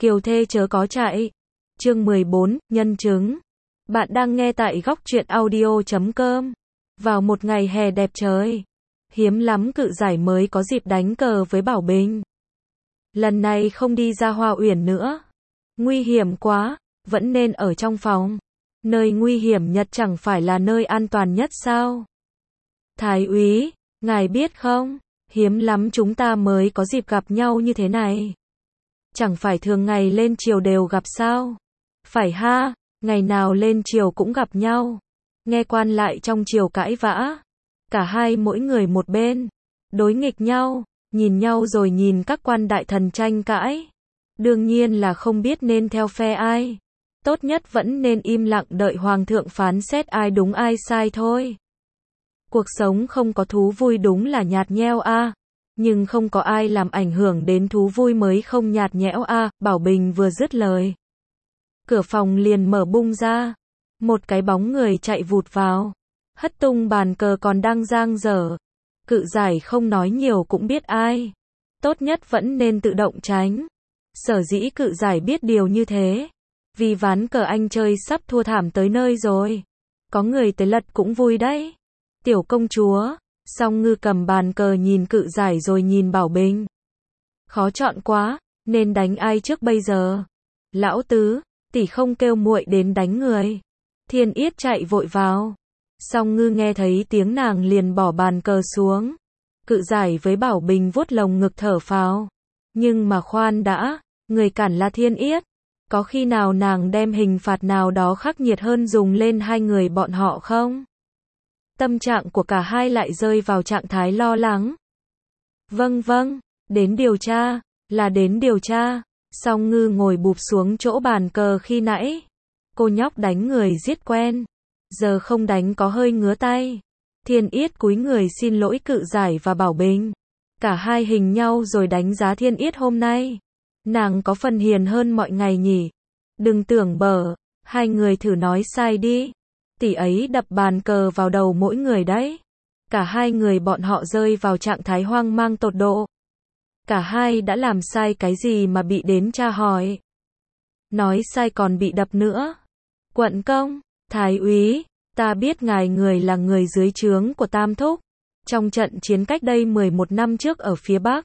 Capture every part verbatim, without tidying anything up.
Kiều thê chớ có chạy. Chương mười bốn, nhân chứng. Bạn đang nghe tại góc truyện audio chấm com. Vào một ngày hè đẹp trời, hiếm lắm Cự Giải mới có dịp đánh cờ với Bảo Bình. Lần này không đi ra Hoa Uyển nữa. Nguy hiểm quá, vẫn nên ở trong phòng. Nơi nguy hiểm nhất chẳng phải là nơi an toàn nhất sao? Thái úy, ngài biết không, hiếm lắm chúng ta mới có dịp gặp nhau như thế này. Chẳng phải thường ngày lên triều đều gặp sao? Phải ha, ngày nào lên triều cũng gặp nhau. Nghe quan lại trong triều cãi vã. Cả hai mỗi người một bên. Đối nghịch nhau, nhìn nhau rồi nhìn các quan đại thần tranh cãi. Đương nhiên là không biết nên theo phe ai. Tốt nhất vẫn nên im lặng đợi hoàng thượng phán xét ai đúng ai sai thôi. Cuộc sống không có thú vui đúng là nhạt nhẽo a. Nhưng không có ai làm ảnh hưởng đến thú vui mới không nhạt nhẽo a. Bảo Bình vừa dứt lời, cửa phòng liền mở bung ra. Một cái bóng người chạy vụt vào, hất tung bàn cờ còn đang dang dở. Cự Giải không nói nhiều cũng biết ai. Tốt nhất vẫn nên tự động tránh. Sở dĩ Cự Giải biết điều như thế, vì ván cờ anh chơi sắp thua thảm tới nơi rồi. Có người tới lật cũng vui đấy. Tiểu công chúa. Song Ngư cầm bàn cờ nhìn Cự Giải rồi nhìn Bảo Bình. Khó chọn quá, nên đánh ai trước bây giờ? Lão tứ, tỷ không kêu muội đến đánh người. Thiên Yết chạy vội vào. Song Ngư nghe thấy tiếng nàng liền bỏ bàn cờ xuống. Cự Giải với Bảo Bình vuốt lồng ngực thở phào. Nhưng mà khoan đã, người cản là Thiên Yết. Có khi nào nàng đem hình phạt nào đó khắc nghiệt hơn dùng lên hai người bọn họ không? Tâm trạng của cả hai lại rơi vào trạng thái lo lắng. Vâng vâng, đến điều tra, là đến điều tra. Song Ngư ngồi bụp xuống chỗ bàn cờ khi nãy. Cô nhóc đánh người giết quen, giờ không đánh có hơi ngứa tay. Thiên Yết cúi người xin lỗi Cự Giải và Bảo Bình. Cả hai hình nhau rồi đánh giá Thiên Yết hôm nay. Nàng có phần hiền hơn mọi ngày nhỉ. Đừng tưởng bở, hai người thử nói sai đi. Tỷ ấy đập bàn cờ vào đầu mỗi người đấy. Cả hai người bọn họ rơi vào trạng thái hoang mang tột độ. Cả hai đã làm sai cái gì mà bị đến tra hỏi. Nói sai còn bị đập nữa. Quận công, thái úy, ta biết ngài người là người dưới trướng của Tam Thúc. Trong trận chiến cách đây mười một năm trước ở phía Bắc.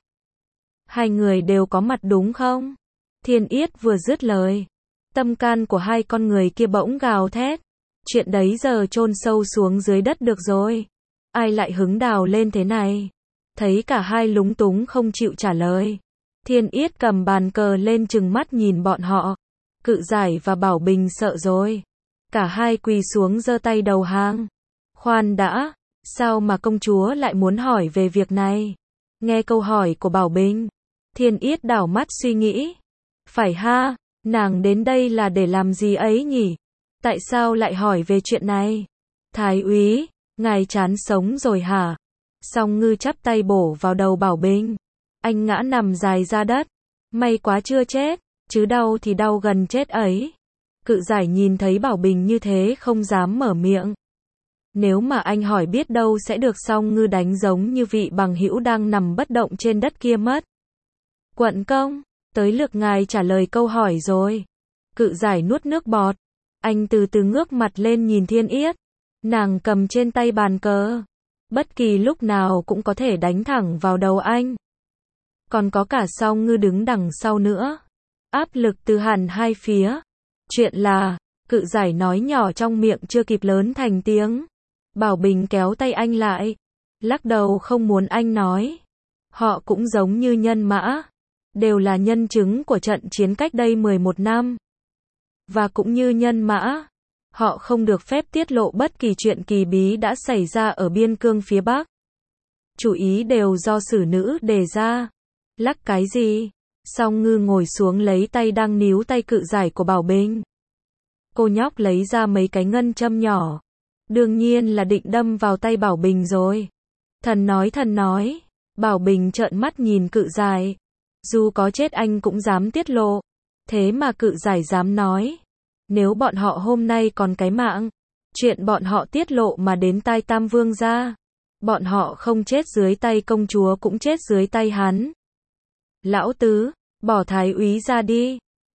Hai người đều có mặt đúng không? Thiên Yết vừa dứt lời, tâm can của hai con người kia bỗng gào thét. Chuyện đấy giờ chôn sâu xuống dưới đất được rồi. Ai lại hứng đào lên thế này? Thấy cả hai lúng túng không chịu trả lời. Thiên Yết cầm bàn cờ lên trừng mắt nhìn bọn họ. Cự Giải và Bảo Bình sợ rồi. Cả hai quỳ xuống giơ tay đầu hàng. Khoan đã, sao mà công chúa lại muốn hỏi về việc này? Nghe câu hỏi của Bảo Bình, Thiên Yết đảo mắt suy nghĩ. Phải ha, nàng đến đây là để làm gì ấy nhỉ? Tại sao lại hỏi về chuyện này? Thái úy, ngài chán sống rồi hả? Song Ngư chắp tay bổ vào đầu Bảo Bình. Anh ngã nằm dài ra đất. May quá chưa chết, chứ đau thì đau gần chết ấy. Cự Giải nhìn thấy Bảo Bình như thế không dám mở miệng. Nếu mà anh hỏi biết đâu sẽ được Song Ngư đánh giống như vị bằng hữu đang nằm bất động trên đất kia mất. Quận công, tới lượt ngài trả lời câu hỏi rồi. Cự Giải nuốt nước bọt. Anh từ từ ngước mặt lên nhìn Thiên Yết. Nàng cầm trên tay bàn cờ. Bất kỳ lúc nào cũng có thể đánh thẳng vào đầu anh. Còn có cả Song Ngư đứng đằng sau nữa. Áp lực từ hẳn hai phía. Chuyện là, Cự Giải nói nhỏ trong miệng chưa kịp lớn thành tiếng. Bảo Bình kéo tay anh lại. Lắc đầu không muốn anh nói. Họ cũng giống như Nhân Mã. Đều là nhân chứng của trận chiến cách đây mười một năm. Và cũng như Nhân Mã, họ không được phép tiết lộ bất kỳ chuyện kỳ bí đã xảy ra ở biên cương phía Bắc. Chủ ý đều do xử nữ đề ra. Lắc cái gì? Song Ngư ngồi xuống lấy tay đang níu tay Cự Giải của Bảo Bình. Cô nhóc lấy ra mấy cái ngân châm nhỏ. Đương nhiên là định đâm vào tay Bảo Bình rồi. Thần nói thần nói. Bảo Bình trợn mắt nhìn Cự Giải. Dù có chết anh cũng dám tiết lộ. Thế mà Cự Giải dám nói. Nếu bọn họ hôm nay còn cái mạng, chuyện bọn họ tiết lộ mà đến tai Tam Vương gia, bọn họ không chết dưới tay công chúa cũng chết dưới tay hắn. Lão tứ, bỏ thái úy ra đi.